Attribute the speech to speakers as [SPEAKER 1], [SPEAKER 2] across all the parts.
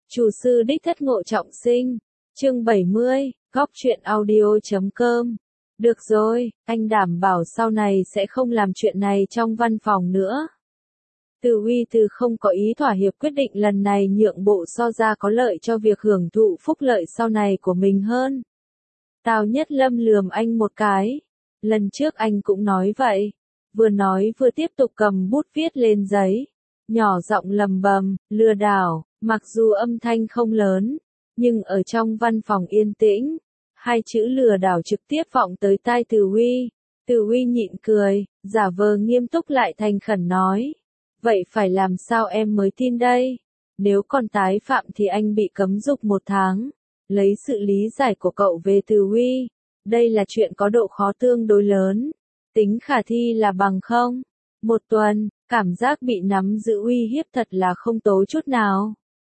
[SPEAKER 1] Chủ sư đích thất Ngộ Trọng Sinh, chương 70, góc truyện audio.com. Được rồi, anh đảm bảo sau này sẽ không làm chuyện này trong văn phòng nữa. Từ Huy từ không có ý thỏa hiệp, quyết định lần này nhượng bộ so ra có lợi cho việc hưởng thụ phúc lợi sau này của mình hơn. Tào Nhất Lâm lườm anh một cái. Lần trước anh cũng nói vậy. Vừa nói vừa tiếp tục cầm bút viết lên giấy. Nhỏ giọng lầm bầm, lừa đảo, mặc dù âm thanh không lớn, nhưng ở trong văn phòng yên tĩnh, hai chữ lừa đảo trực tiếp vọng tới tai Từ Huy. Từ Huy nhịn cười, giả vờ nghiêm túc lại thành khẩn nói. Vậy phải làm sao em mới tin đây? Nếu còn tái phạm thì anh bị cấm dục 1 tháng. Lấy sự lý giải của cậu về Từ Huy, đây là chuyện có độ khó tương đối lớn. Tính khả thi là bằng không? 1 tuần, cảm giác bị nắm giữ uy hiếp thật là không tố chút nào.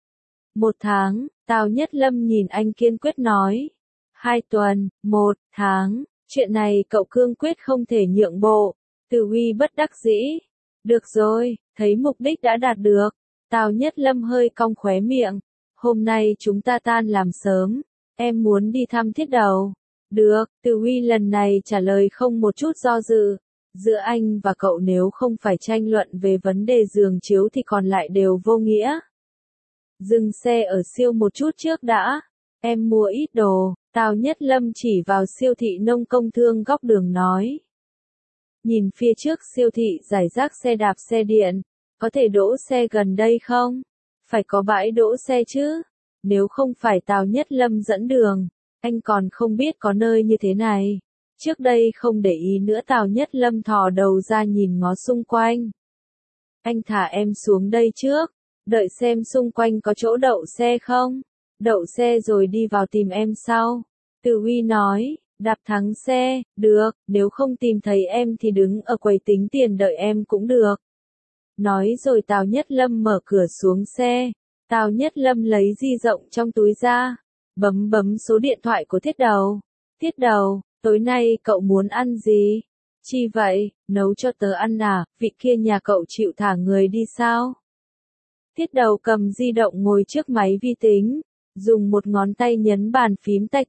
[SPEAKER 1] 1 tháng, Tào Nhất Lâm nhìn anh kiên quyết nói. 2 tuần, 1 tháng, chuyện này cậu cương quyết không thể nhượng bộ. Từ Huy bất đắc dĩ. Được rồi, thấy mục đích đã đạt được. Tào Nhất Lâm hơi cong khóe miệng. Hôm nay chúng ta tan làm sớm. Em muốn đi thăm Thiết Đầu. Được, Từ Huy lần này trả lời không một chút do dự. Giữa anh và cậu nếu không phải tranh luận về vấn đề giường chiếu thì còn lại đều vô nghĩa. Dừng xe ở siêu một chút trước đã. Em mua ít đồ. Tào Nhất Lâm chỉ vào siêu thị nông công thương góc đường nói. Nhìn phía trước siêu thị rải rác xe đạp xe điện. Có thể đỗ xe gần đây không? Phải có bãi đỗ xe chứ. Nếu không phải Tào Nhất Lâm dẫn đường, anh còn không biết có nơi như thế này. Trước đây không để ý nữa, Tào Nhất Lâm thò đầu ra nhìn ngó xung quanh. Anh thả em xuống đây trước, đợi xem xung quanh có chỗ đậu xe không. Đậu xe rồi đi vào tìm em sau. Từ Huy nói, đạp thắng xe, được, nếu không tìm thấy em thì đứng ở quầy tính tiền đợi em cũng được. Nói rồi Tào Nhất Lâm mở cửa xuống xe. Tào Nhất Lâm lấy di động trong túi ra, bấm số điện thoại của Thiết Đầu. Thiết Đầu, tối nay cậu muốn ăn gì? Chi vậy, nấu cho tớ ăn à, vị kia nhà cậu chịu thả người đi sao? Thiết Đầu cầm di động ngồi trước máy vi tính, dùng một ngón tay nhấn bàn phím tạch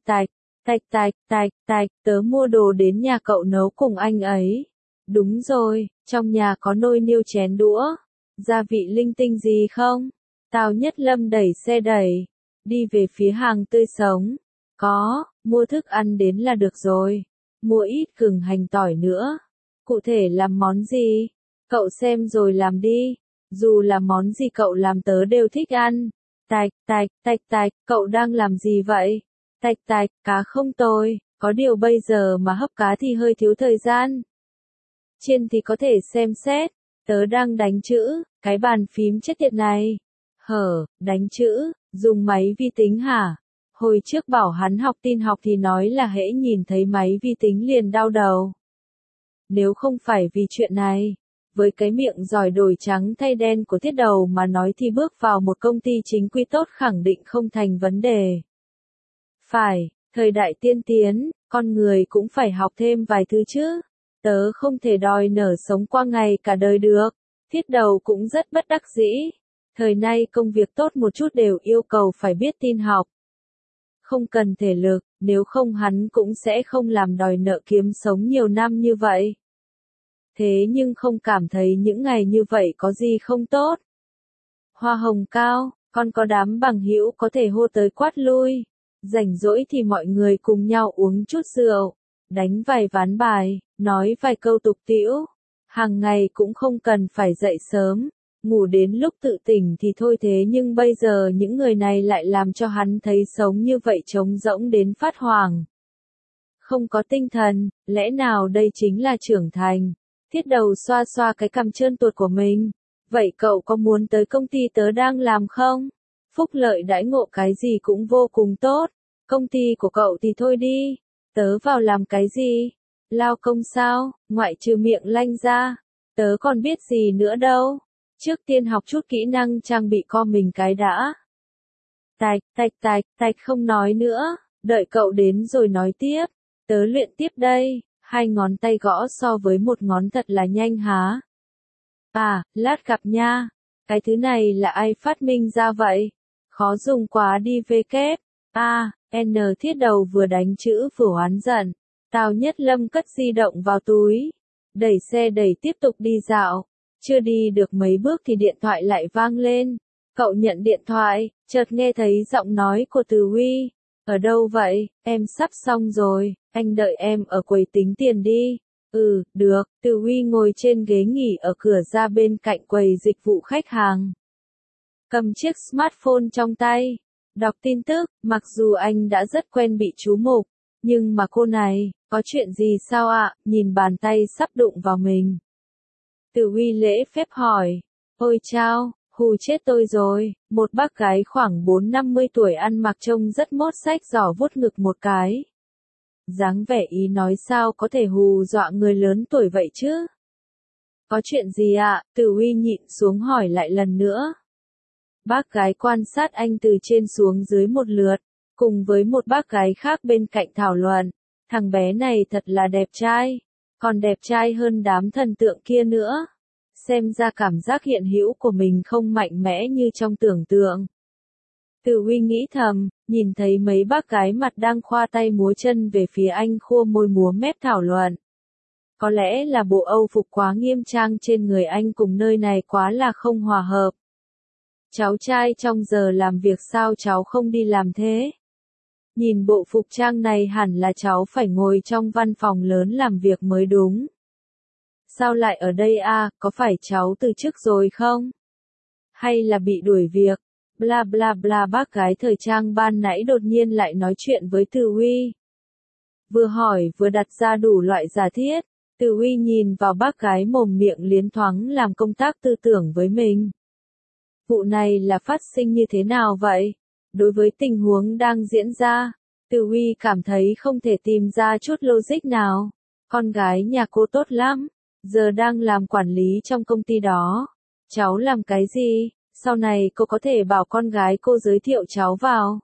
[SPEAKER 1] tạch, tớ mua đồ đến nhà cậu nấu cùng anh ấy. Đúng rồi, trong nhà có nồi niêu chén đũa, gia vị linh tinh gì không? Tào Nhất Lâm đẩy xe đẩy, đi về phía hàng tươi sống. Có, mua thức ăn đến là được rồi. Mua ít gừng hành tỏi nữa. Cụ thể làm món gì? Cậu xem rồi làm đi. Dù là món gì cậu làm tớ đều thích ăn. Tạch, cậu đang làm gì vậy? Tạch, cá không tồi. Có điều bây giờ mà hấp cá thì hơi thiếu thời gian. Chiên thì có thể xem xét. Tớ đang đánh chữ, cái bàn phím chết tiệt này. Đánh chữ, dùng máy vi tính hả? Hồi trước bảo hắn học tin học thì nói là hễ nhìn thấy máy vi tính liền đau đầu. Nếu không phải vì chuyện này, với cái miệng giỏi đổi trắng thay đen của Thiết Đầu mà nói thì bước vào một công ty chính quy tốt khẳng định không thành vấn đề. Phải, thời đại tiên tiến, con người cũng phải học thêm vài thứ chứ. Tớ không thể đòi nở sống qua ngày cả đời được. Thiết Đầu cũng rất bất đắc dĩ. Thời nay công việc tốt một chút đều yêu cầu phải biết tin học. Không cần thể lực, nếu không hắn cũng sẽ không làm đòi nợ kiếm sống nhiều năm như vậy. Thế nhưng không cảm thấy những ngày như vậy có gì không tốt. Hoa hồng cao, còn có đám bằng hữu có thể hô tới quát lui. Rảnh rỗi thì mọi người cùng nhau uống chút rượu, đánh vài ván bài, nói vài câu tục tĩu. Hàng ngày cũng không cần phải dậy sớm. Ngủ đến lúc tự tỉnh thì thôi, thế nhưng bây giờ những người này lại làm cho hắn thấy sống như vậy trống rỗng đến phát hoảng. Không có tinh thần, lẽ nào đây chính là trưởng thành? Thiết Đầu xoa xoa cái cằm trơn tuột của mình. Vậy cậu có muốn tới công ty tớ đang làm không? Phúc lợi đãi ngộ cái gì cũng vô cùng tốt. Công ty của cậu thì thôi đi. Tớ vào làm cái gì? Lao công sao? Ngoại trừ miệng lanh ra. Tớ còn biết gì nữa đâu. Trước tiên học chút kỹ năng trang bị co mình cái đã. Tạch, không nói nữa, đợi cậu đến rồi nói tiếp. Tớ luyện tiếp đây, 2 ngón tay gõ so với 1 ngón thật là nhanh há. À, lát gặp nha. Cái thứ này là ai phát minh ra vậy? Khó dùng quá đi về kép. N thiết đầu vừa đánh chữ vừa oán giận. Tào Nhất Lâm cất di động vào túi. Đẩy xe đẩy tiếp tục đi dạo. Chưa đi được mấy bước thì điện thoại lại vang lên. Cậu nhận điện thoại, chợt nghe thấy giọng nói của Từ Huy. Ở đâu vậy, em sắp xong rồi, anh đợi em ở quầy tính tiền đi. Được, Từ Huy ngồi trên ghế nghỉ ở cửa ra bên cạnh quầy dịch vụ khách hàng. Cầm chiếc smartphone trong tay, đọc tin tức, mặc dù anh đã rất quen bị chú mục, nhưng mà cô này, có chuyện gì sao ạ, nhìn bàn tay sắp đụng vào mình. Từ Huy lễ phép hỏi, ôi chao, hù chết tôi rồi, một bác gái khoảng 4-50 tuổi ăn mặc trông rất mốt sách giỏ vuốt ngực một cái. Dáng vẻ ý nói sao có thể hù dọa người lớn tuổi vậy chứ? Có chuyện gì ạ? Từ Huy nhịn xuống hỏi lại lần nữa. Bác gái quan sát anh từ trên xuống dưới một lượt, cùng với một bác gái khác bên cạnh thảo luận. Thằng bé này thật là đẹp trai, còn đẹp trai hơn đám thần tượng kia nữa. Xem ra cảm giác hiện hữu của mình không mạnh mẽ như trong tưởng tượng. Từ Huy nghĩ thầm, nhìn thấy mấy bác gái mặt đang khoa tay múa chân về phía anh khua môi múa mép thảo luận. Có lẽ là bộ âu phục quá nghiêm trang trên người anh cùng nơi này quá là không hòa hợp. Cháu trai trong giờ làm việc sao cháu không đi làm thế? Nhìn bộ phục trang này hẳn là cháu phải ngồi trong văn phòng lớn làm việc mới đúng. Sao lại ở đây có phải cháu từ chức rồi không? Hay là bị đuổi việc? Bla bla bla bác gái thời trang ban nãy đột nhiên lại nói chuyện với Từ Huy. Vừa hỏi vừa đặt ra đủ loại giả thiết, Từ Huy nhìn vào bác gái mồm miệng liến thoáng làm công tác tư tưởng với mình. Vụ này là phát sinh như thế nào vậy? Đối với tình huống đang diễn ra, Từ Huy cảm thấy không thể tìm ra chút logic nào. Con gái nhà cô tốt lắm, giờ đang làm quản lý trong công ty đó. Cháu làm cái gì? Sau này cô có thể bảo con gái cô giới thiệu cháu vào.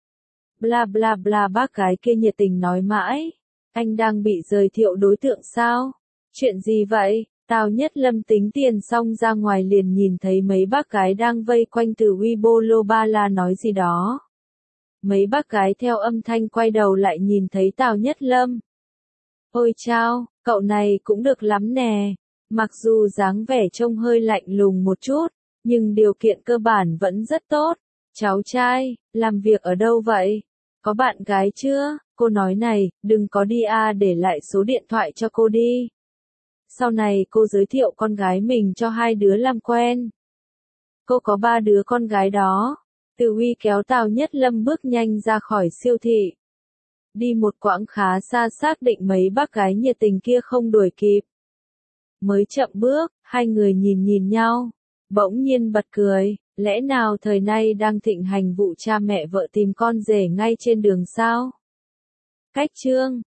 [SPEAKER 1] Bla bla bla bác gái kia nhiệt tình nói mãi. Anh đang bị giới thiệu đối tượng sao? Chuyện gì vậy? Tào Nhất Lâm tính tiền xong ra ngoài liền nhìn thấy mấy bác gái đang vây quanh Từ Huy bô ba la nói gì đó. Mấy bác gái theo âm thanh quay đầu lại nhìn thấy Tào Nhất Lâm. Ôi chao, cậu này cũng được lắm nè. Mặc dù dáng vẻ trông hơi lạnh lùng một chút, nhưng điều kiện cơ bản vẫn rất tốt. Cháu trai, làm việc ở đâu vậy? Có bạn gái chưa? Cô nói này, đừng có đi để lại số điện thoại cho cô đi. Sau này cô giới thiệu con gái mình cho 2 đứa làm quen. Cô có 3 đứa con gái đó. Từ Huy kéo Tào Nhất Lâm bước nhanh ra khỏi siêu thị. Đi một quãng khá xa xác định mấy bác gái nhiệt tình kia không đuổi kịp. Mới chậm bước, hai người nhìn nhau. Bỗng nhiên bật cười, lẽ nào thời nay đang thịnh hành vụ cha mẹ vợ tìm con rể ngay trên đường sao? Cách chương